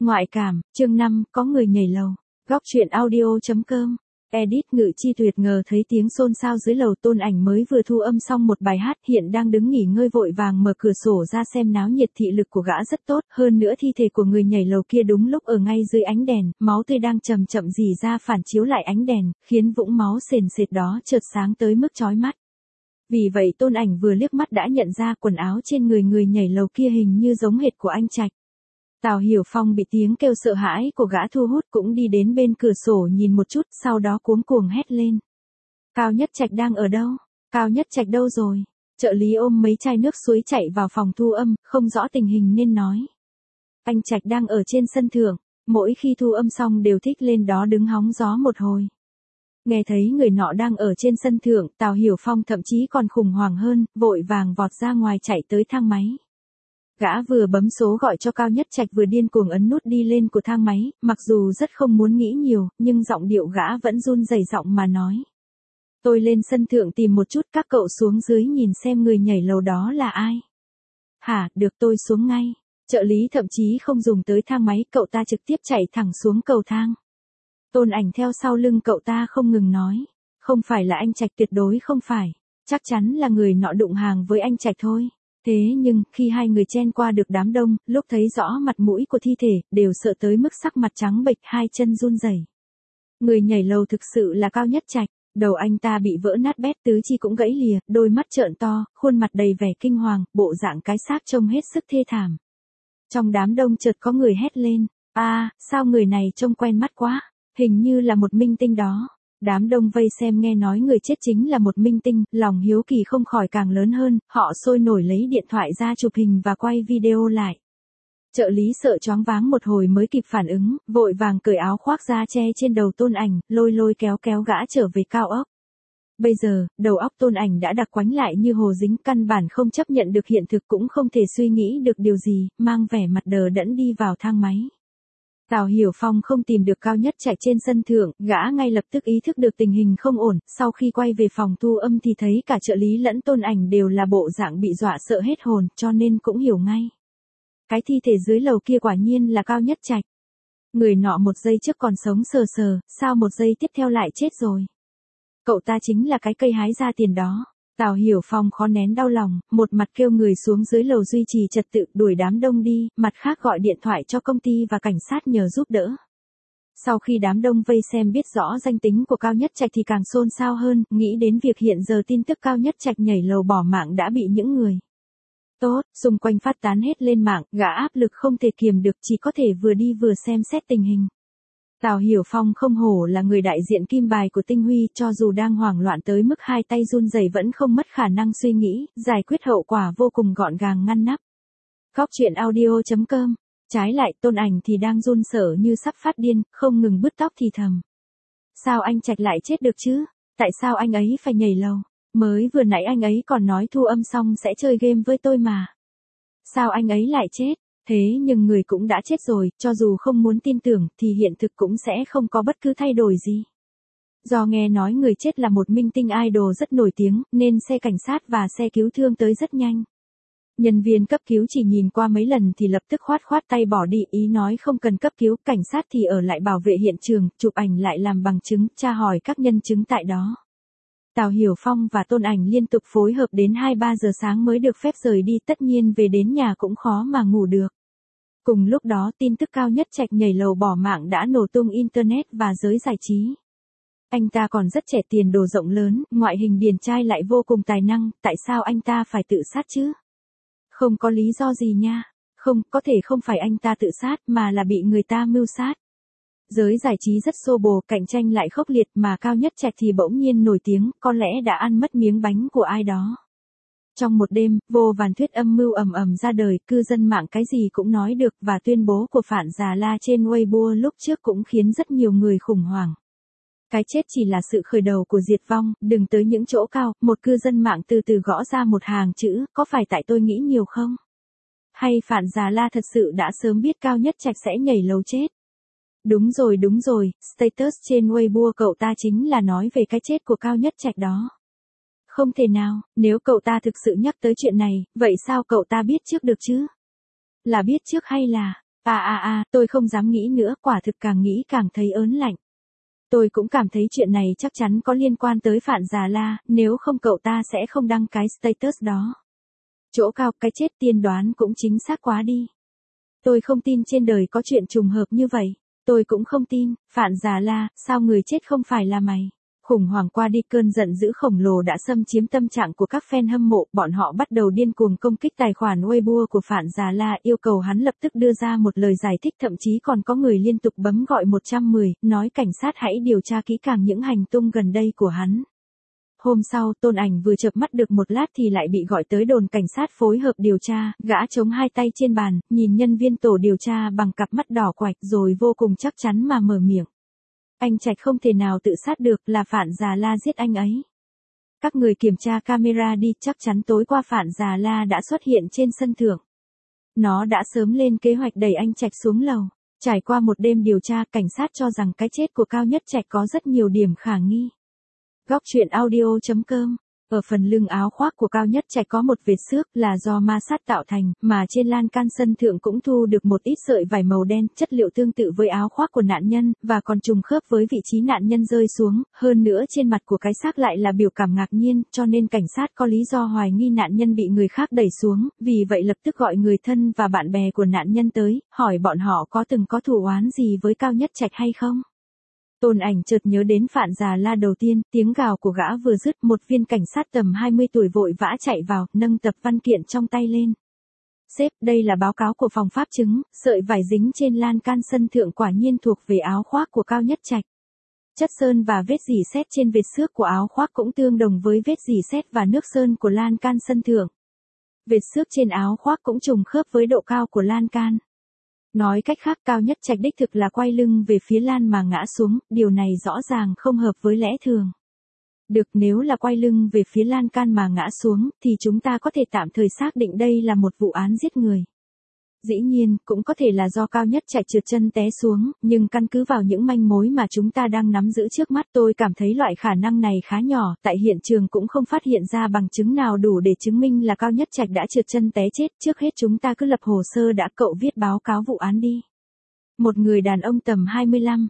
Ngoại cảm, chương 5, có người nhảy lầu. Góc truyện audio.com. Edit Ngự Chi tuyệt ngờ thấy tiếng xôn xao dưới lầu. Tôn Ảnh mới vừa thu âm xong một bài hát, hiện đang đứng nghỉ ngơi, vội vàng mở cửa sổ ra xem náo nhiệt. Thị lực của gã rất tốt, hơn nữa thi thể của người nhảy lầu kia đúng lúc ở ngay dưới ánh đèn, máu tươi đang chậm chậm rỉ ra phản chiếu lại ánh đèn, khiến vũng máu sền sệt đó chợt sáng tới mức chói mắt. Vì vậy Tôn Ảnh vừa liếc mắt đã nhận ra quần áo trên người người nhảy lầu kia hình như giống hệt của anh Trạch. Tào Hiểu Phong bị tiếng kêu sợ hãi của gã thu hút, cũng đi đến bên cửa sổ nhìn một chút, sau đó cuống cuồng hét lên. Cao Nhất Trạch đang ở đâu? Cao Nhất Trạch đâu rồi? Trợ lý ôm mấy chai nước suối chạy vào phòng thu âm, không rõ tình hình nên nói. Anh Trạch đang ở trên sân thượng, mỗi khi thu âm xong đều thích lên đó đứng hóng gió một hồi. Nghe thấy người nọ đang ở trên sân thượng, Tào Hiểu Phong thậm chí còn khủng hoảng hơn, vội vàng vọt ra ngoài chạy tới thang máy. Gã vừa bấm số gọi cho Cao Nhất Trạch vừa điên cuồng ấn nút đi lên của thang máy, mặc dù rất không muốn nghĩ nhiều, nhưng giọng điệu gã vẫn run rẩy giọng mà nói. Tôi lên sân thượng tìm một chút, các cậu xuống dưới nhìn xem người nhảy lầu đó là ai. Hả, được, tôi xuống ngay. Trợ lý thậm chí không dùng tới thang máy, cậu ta trực tiếp chạy thẳng xuống cầu thang. Tôn Ảnh theo sau lưng cậu ta không ngừng nói. Không phải là anh Trạch, tuyệt đối không phải. Chắc chắn là người nọ đụng hàng với anh Trạch thôi. Thế nhưng, khi hai người chen qua được đám đông, lúc thấy rõ mặt mũi của thi thể, đều sợ tới mức sắc mặt trắng bệch, hai chân run rẩy. Người nhảy lầu thực sự là Cao Nhất Trạch, đầu anh ta bị vỡ nát bét, tứ chi cũng gãy lìa, đôi mắt trợn to, khuôn mặt đầy vẻ kinh hoàng, bộ dạng cái xác trông hết sức thê thảm. Trong đám đông chợt có người hét lên, sao người này trông quen mắt quá, hình như là một minh tinh đó. Đám đông vây xem nghe nói người chết chính là một minh tinh, lòng hiếu kỳ không khỏi càng lớn hơn, họ sôi nổi lấy điện thoại ra chụp hình và quay video lại. Trợ lý sợ choáng váng một hồi mới kịp phản ứng, vội vàng cởi áo khoác ra che trên đầu Tôn Ảnh, lôi kéo gã trở về cao ốc. Bây giờ, đầu óc Tôn Ảnh đã đặc quánh lại như hồ dính, căn bản không chấp nhận được hiện thực, cũng không thể suy nghĩ được điều gì, mang vẻ mặt đờ đẫn đi vào thang máy. Tào Hiểu Phong không tìm được Cao Nhất Trạch trên sân thượng, gã ngay lập tức ý thức được tình hình không ổn, sau khi quay về phòng thu âm thì thấy cả trợ lý lẫn Tôn Ảnh đều là bộ dạng bị dọa sợ hết hồn, cho nên cũng hiểu ngay. Cái thi thể dưới lầu kia quả nhiên là Cao Nhất Trạch. Người nọ một giây trước còn sống sờ sờ, sao một giây tiếp theo lại chết rồi? Cậu ta chính là cái cây hái ra tiền đó. Tào Hiểu Phong khó nén đau lòng, một mặt kêu người xuống dưới lầu duy trì trật tự, đuổi đám đông đi, mặt khác gọi điện thoại cho công ty và cảnh sát nhờ giúp đỡ. Sau khi đám đông vây xem biết rõ danh tính của Cao Nhất Trạch thì càng xôn xao hơn, nghĩ đến việc hiện giờ tin tức Cao Nhất Trạch nhảy lầu bỏ mạng đã bị những người tốt xung quanh phát tán hết lên mạng, gã áp lực không thể kiềm được, chỉ có thể vừa đi vừa xem xét tình hình. Tào Hiểu Phong không hổ là người đại diện kim bài của Tinh Huy, cho dù đang hoảng loạn tới mức hai tay run rẩy vẫn không mất khả năng suy nghĩ, giải quyết hậu quả vô cùng gọn gàng ngăn nắp. Góc truyện audio.com. Trái lại Tôn Ảnh thì đang run sợ như sắp phát điên, không ngừng bứt tóc thì thầm. Sao anh Trạch lại chết được chứ? Tại sao anh ấy phải nhảy lầu? Mới vừa nãy anh ấy còn nói thu âm xong sẽ chơi game với tôi mà. Sao anh ấy lại chết? Thế nhưng người cũng đã chết rồi, cho dù không muốn tin tưởng thì hiện thực cũng sẽ không có bất cứ thay đổi gì. Do nghe nói người chết là một minh tinh idol rất nổi tiếng, nên xe cảnh sát và xe cứu thương tới rất nhanh. Nhân viên cấp cứu chỉ nhìn qua mấy lần thì lập tức khoát tay bỏ đi, ý nói không cần cấp cứu, cảnh sát thì ở lại bảo vệ hiện trường, chụp ảnh lại làm bằng chứng, tra hỏi các nhân chứng tại đó. Tào Hiểu Phong và Tôn Ảnh liên tục phối hợp đến 2-3 giờ sáng mới được phép rời đi, tất nhiên về đến nhà cũng khó mà ngủ được. Cùng lúc đó tin tức Cao Nhất Trạch nhảy lầu bỏ mạng đã nổ tung Internet và giới giải trí. Anh ta còn rất trẻ, tiền đồ rộng lớn, ngoại hình điển trai lại vô cùng tài năng, tại sao anh ta phải tự sát chứ? Không có lý do gì nha. Không, có thể không phải anh ta tự sát mà là bị người ta mưu sát. Giới giải trí rất xô bồ, cạnh tranh lại khốc liệt, mà Cao Nhất Trạch thì bỗng nhiên nổi tiếng, có lẽ đã ăn mất miếng bánh của ai đó. Trong một đêm, vô vàn thuyết âm mưu ầm ầm ra đời, cư dân mạng cái gì cũng nói được, và tuyên bố của Phạn Già La trên Weibo lúc trước cũng khiến rất nhiều người khủng hoảng. Cái chết chỉ là sự khởi đầu của diệt vong, đừng tới những chỗ cao, một cư dân mạng từ từ gõ ra một hàng chữ, có phải tại tôi nghĩ nhiều không? Hay Phạn Già La thật sự đã sớm biết Cao Nhất Trạch sẽ nhảy lầu chết? Đúng rồi, status trên Weibo cậu ta chính là nói về cái chết của Cao Nhất Trạch đó. Không thể nào, nếu cậu ta thực sự nhắc tới chuyện này, vậy sao cậu ta biết trước được chứ? Là biết trước hay là Tôi không dám nghĩ nữa, quả thực càng nghĩ càng thấy ớn lạnh. Tôi cũng cảm thấy chuyện này chắc chắn có liên quan tới Phạn Già La, nếu không cậu ta sẽ không đăng cái status đó. Chỗ cao, cái chết tiên đoán cũng chính xác quá đi. Tôi không tin trên đời có chuyện trùng hợp như vậy. Tôi cũng không tin, Phạn Già La, sao người chết không phải là mày? Khủng hoảng qua đi, cơn giận dữ khổng lồ đã xâm chiếm tâm trạng của các fan hâm mộ, bọn họ bắt đầu điên cuồng công kích tài khoản Weibo của Phạn Già La, yêu cầu hắn lập tức đưa ra một lời giải thích, thậm chí còn có người liên tục bấm gọi 110, nói cảnh sát hãy điều tra kỹ càng những hành tung gần đây của hắn. Hôm sau, Tôn Ảnh vừa chợp mắt được một lát thì lại bị gọi tới đồn cảnh sát phối hợp điều tra, gã chống hai tay trên bàn, nhìn nhân viên tổ điều tra bằng cặp mắt đỏ quạch rồi vô cùng chắc chắn mà mở miệng. Anh Trạch không thể nào tự sát được, là Phạn Già La giết anh ấy. Các người kiểm tra camera đi, chắc chắn tối qua Phạn Già La đã xuất hiện trên sân thượng. Nó đã sớm lên kế hoạch đẩy anh Trạch xuống lầu. Trải qua một đêm điều tra, cảnh sát cho rằng cái chết của Cao Nhất Trạch có rất nhiều điểm khả nghi. Góc truyện audio.com. Ở phần lưng áo khoác của Cao Nhất Trạch có một vệt xước là do ma sát tạo thành, mà trên lan can sân thượng cũng thu được một ít sợi vải màu đen, chất liệu tương tự với áo khoác của nạn nhân, và còn trùng khớp với vị trí nạn nhân rơi xuống, hơn nữa trên mặt của cái xác lại là biểu cảm ngạc nhiên, cho nên cảnh sát có lý do hoài nghi nạn nhân bị người khác đẩy xuống, vì vậy lập tức gọi người thân và bạn bè của nạn nhân tới, hỏi bọn họ có từng có thù oán gì với Cao Nhất Trạch hay không. Tôn Ảnh chợt nhớ đến Phạn Già La đầu tiên, tiếng gào của gã vừa dứt, một viên cảnh sát tầm 20 tuổi vội vã chạy vào, nâng tập văn kiện trong tay lên. Sếp, đây là báo cáo của phòng pháp chứng, sợi vải dính trên lan can sân thượng quả nhiên thuộc về áo khoác của Cao Nhất Trạch. Chất sơn và vết rỉ sét trên vệt xước của áo khoác cũng tương đồng với vết rỉ sét và nước sơn của lan can sân thượng. Vệt xước trên áo khoác cũng trùng khớp với độ cao của lan can. Nói cách khác, Cao Nhất Trạch đích thực là quay lưng về phía lan mà ngã xuống, điều này rõ ràng không hợp với lẽ thường. Được, nếu là quay lưng về phía lan can mà ngã xuống, thì chúng ta có thể tạm thời xác định đây là một vụ án giết người. Dĩ nhiên, cũng có thể là do Cao Nhất Trạch trượt chân té xuống, nhưng căn cứ vào những manh mối mà chúng ta đang nắm giữ trước mắt, tôi cảm thấy loại khả năng này khá nhỏ, tại hiện trường cũng không phát hiện ra bằng chứng nào đủ để chứng minh là Cao Nhất Trạch đã trượt chân té chết, trước hết chúng ta cứ lập hồ sơ đã, cậu viết báo cáo vụ án đi. Một người đàn ông tầm 25,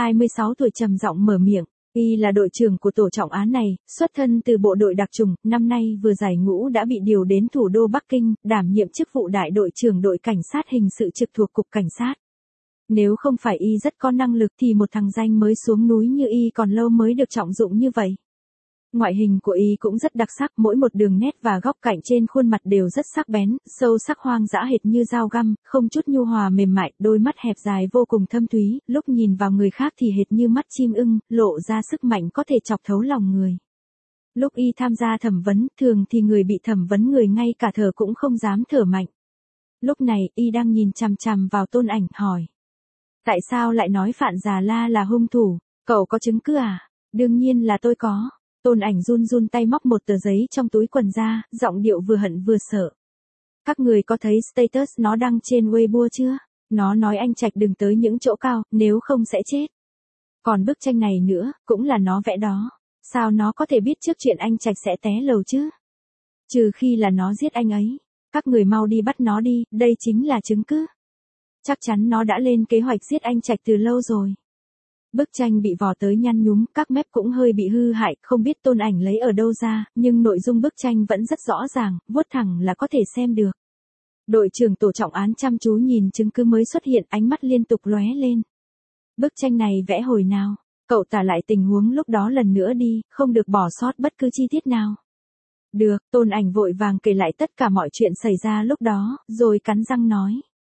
26 tuổi trầm giọng mở miệng. Y là đội trưởng của tổ trọng án này, xuất thân từ bộ đội đặc chủng, năm nay vừa giải ngũ đã bị điều đến thủ đô Bắc Kinh, đảm nhiệm chức vụ đại đội trưởng đội cảnh sát hình sự trực thuộc cục cảnh sát. Nếu không phải Y rất có năng lực thì một thằng danh mới xuống núi như Y còn lâu mới được trọng dụng như vậy. Ngoại hình của Y cũng rất đặc sắc, mỗi một đường nét và góc cạnh trên khuôn mặt đều rất sắc bén, sâu sắc hoang dã hệt như dao găm, không chút nhu hòa mềm mại, đôi mắt hẹp dài vô cùng thâm thúy, lúc nhìn vào người khác thì hệt như mắt chim ưng, lộ ra sức mạnh có thể chọc thấu lòng người. Lúc Y tham gia thẩm vấn, thường thì người bị thẩm vấn người ngay cả thở cũng không dám thở mạnh. Lúc này, Y đang nhìn chằm chằm vào Tôn Ảnh, hỏi. Tại sao lại nói Phạn Già La là hung thủ? Cậu có chứng cứ à? Đương nhiên là tôi có. Tôn Ảnh run run tay móc một tờ giấy trong túi quần ra, giọng điệu vừa hận vừa sợ. Các người có thấy status nó đăng trên Weibo chưa? Nó nói anh Trạch đừng tới những chỗ cao, nếu không sẽ chết. Còn bức tranh này nữa, cũng là nó vẽ đó. Sao nó có thể biết trước chuyện anh Trạch sẽ té lầu chứ? Trừ khi là nó giết anh ấy. Các người mau đi bắt nó đi, đây chính là chứng cứ. Chắc chắn nó đã lên kế hoạch giết anh Trạch từ lâu rồi. Bức tranh bị vò tới nhăn nhúm, các mép cũng hơi bị hư hại, không biết Tôn Ảnh lấy ở đâu ra, nhưng nội dung bức tranh vẫn rất rõ ràng, vuốt thẳng là có thể xem được. Đội trưởng tổ trọng án chăm chú nhìn chứng cứ mới xuất hiện, ánh mắt liên tục lóe lên. Bức tranh này vẽ hồi nào? Cậu tả lại tình huống lúc đó lần nữa đi, không được bỏ sót bất cứ chi tiết nào. Được, Tôn Ảnh vội vàng kể lại tất cả mọi chuyện xảy ra lúc đó, rồi cắn răng nói.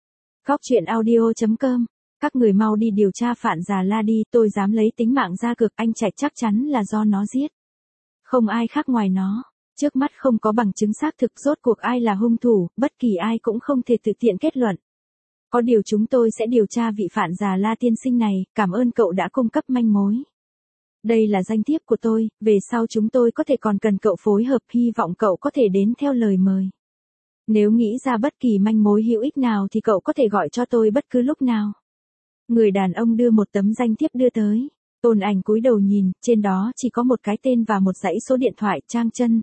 Góc truyện audio.com. Các người mau đi điều tra Phạn Già La đi, tôi dám lấy tính mạng ra cược, anh Trạch chắc chắn là do nó giết. Không ai khác ngoài nó. Trước mắt không có bằng chứng xác thực rốt cuộc ai là hung thủ, bất kỳ ai cũng không thể tự tiện kết luận. Có điều chúng tôi sẽ điều tra vị Phạn Già La tiên sinh này, cảm ơn cậu đã cung cấp manh mối. Đây là danh thiếp của tôi, về sau chúng tôi có thể còn cần cậu phối hợp, hy vọng cậu có thể đến theo lời mời. Nếu nghĩ ra bất kỳ manh mối hữu ích nào thì cậu có thể gọi cho tôi bất cứ lúc nào. Người đàn ông đưa một tấm danh thiếp đưa tới. Tôn Ảnh cúi đầu nhìn, trên đó chỉ có một cái tên và một dãy số điện thoại, Trang Chân,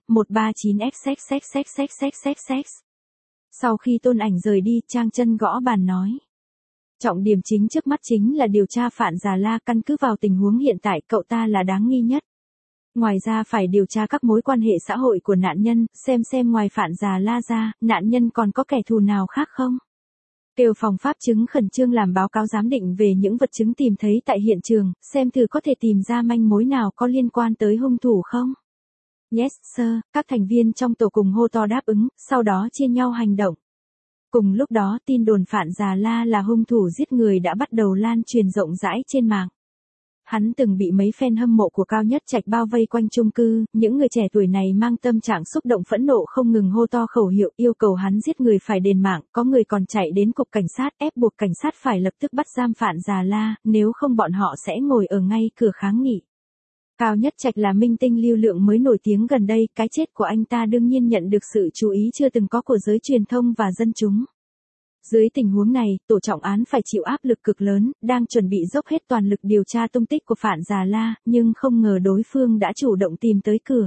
139XXXXXXXX. Sau khi Tôn Ảnh rời đi, Trang Chân gõ bàn nói. Trọng điểm chính trước mắt chính là điều tra Phạn Già La, căn cứ vào tình huống hiện tại cậu ta là đáng nghi nhất. Ngoài ra phải điều tra các mối quan hệ xã hội của nạn nhân, xem ngoài Phạn Già La ra, nạn nhân còn có kẻ thù nào khác không. Kêu phòng pháp chứng khẩn trương làm báo cáo giám định về những vật chứng tìm thấy tại hiện trường, xem thử có thể tìm ra manh mối nào có liên quan tới hung thủ không. Yes sir, các thành viên trong tổ cùng hô to đáp ứng, sau đó chia nhau hành động. Cùng lúc đó tin đồn Phạn Già La là hung thủ giết người đã bắt đầu lan truyền rộng rãi trên mạng. Hắn từng bị mấy fan hâm mộ của Cao Nhất Trạch bao vây quanh chung cư, những người trẻ tuổi này mang tâm trạng xúc động phẫn nộ không ngừng hô to khẩu hiệu yêu cầu hắn giết người phải đền mạng, có người còn chạy đến cục cảnh sát ép buộc cảnh sát phải lập tức bắt giam Phạn Già La, nếu không bọn họ sẽ ngồi ở ngay cửa kháng nghị. Cao Nhất Trạch là minh tinh lưu lượng mới nổi tiếng gần đây, cái chết của anh ta đương nhiên nhận được sự chú ý chưa từng có của giới truyền thông và dân chúng. Dưới tình huống này, tổ trọng án phải chịu áp lực cực lớn, đang chuẩn bị dốc hết toàn lực điều tra tung tích của Phạn Già La, nhưng không ngờ đối phương đã chủ động tìm tới cửa.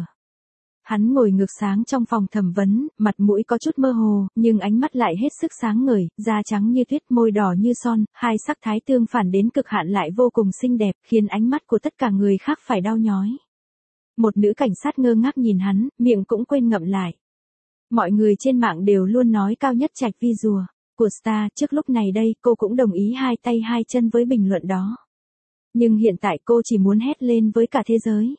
Hắn ngồi ngược sáng trong phòng thẩm vấn, mặt mũi có chút mơ hồ, nhưng ánh mắt lại hết sức sáng ngời, da trắng như tuyết, môi đỏ như son, hai sắc thái tương phản đến cực hạn lại vô cùng xinh đẹp, khiến ánh mắt của tất cả người khác phải đau nhói. Một nữ cảnh sát ngơ ngác nhìn hắn, miệng cũng quên ngậm lại. Mọi người trên mạng đều luôn nói Cao Nhất Trạch vi rùa của star, trước lúc này đây cô cũng đồng ý hai tay hai chân với bình luận đó. Nhưng hiện tại cô chỉ muốn hét lên với cả thế giới.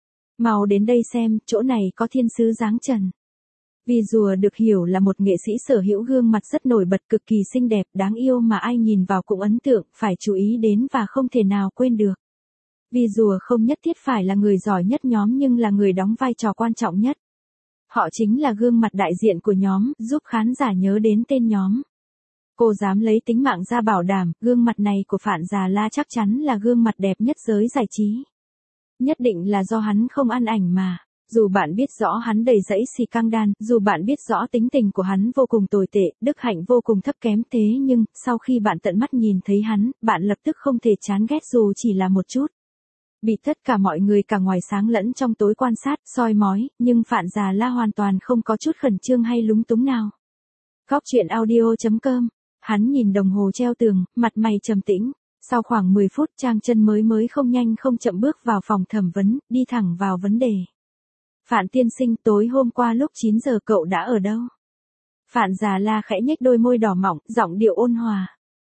Mau đến đây xem, chỗ này có thiên sứ dáng trần. Vi rùa được hiểu là một nghệ sĩ sở hữu gương mặt rất nổi bật, cực kỳ xinh đẹp, đáng yêu mà ai nhìn vào cũng ấn tượng, phải chú ý đến và không thể nào quên được. Vi rùa không nhất thiết phải là người giỏi nhất nhóm nhưng là người đóng vai trò quan trọng nhất. Họ chính là gương mặt đại diện của nhóm, giúp khán giả nhớ đến tên nhóm. Cô dám lấy tính mạng ra bảo đảm, gương mặt này của Phạn Già La chắc chắn là gương mặt đẹp nhất giới giải trí. Nhất định là do hắn không ăn ảnh mà. Dù bạn biết rõ hắn đầy rẫy xì căng đan, dù bạn biết rõ tính tình của hắn vô cùng tồi tệ, đức hạnh vô cùng thấp kém, thế nhưng, sau khi bạn tận mắt nhìn thấy hắn, bạn lập tức không thể chán ghét dù chỉ là một chút. Bị tất cả mọi người cả ngoài sáng lẫn trong tối quan sát, soi mói, nhưng Phạn Già La hoàn toàn không có chút khẩn trương hay lúng túng nào. Góc truyện audio.com. Hắn nhìn đồng hồ treo tường, mặt mày trầm tĩnh. Sau khoảng 10 phút Trang Chân mới không nhanh không chậm bước vào phòng thẩm vấn, đi thẳng vào vấn đề. Phạn tiên sinh, tối hôm qua lúc 9 giờ cậu đã ở đâu? Phạn Già La khẽ nhếch đôi môi đỏ mọng, giọng điệu ôn hòa.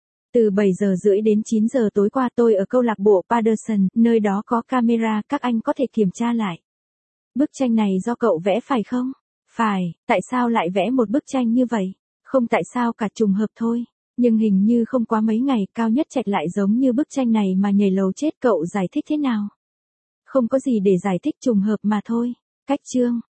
Từ 7 giờ rưỡi đến 9 giờ tối qua tôi ở câu lạc bộ Patterson, nơi đó có camera, các anh có thể kiểm tra lại. Bức tranh này do cậu vẽ phải không? Phải, tại sao lại vẽ một bức tranh như vậy? Không tại sao cả, trùng hợp thôi. Nhưng hình như không quá mấy ngày Cao Nhất Trạch lại giống như bức tranh này mà nhảy lầu chết, cậu giải thích thế nào? Không có gì để giải thích, trùng hợp mà thôi. Cách chương.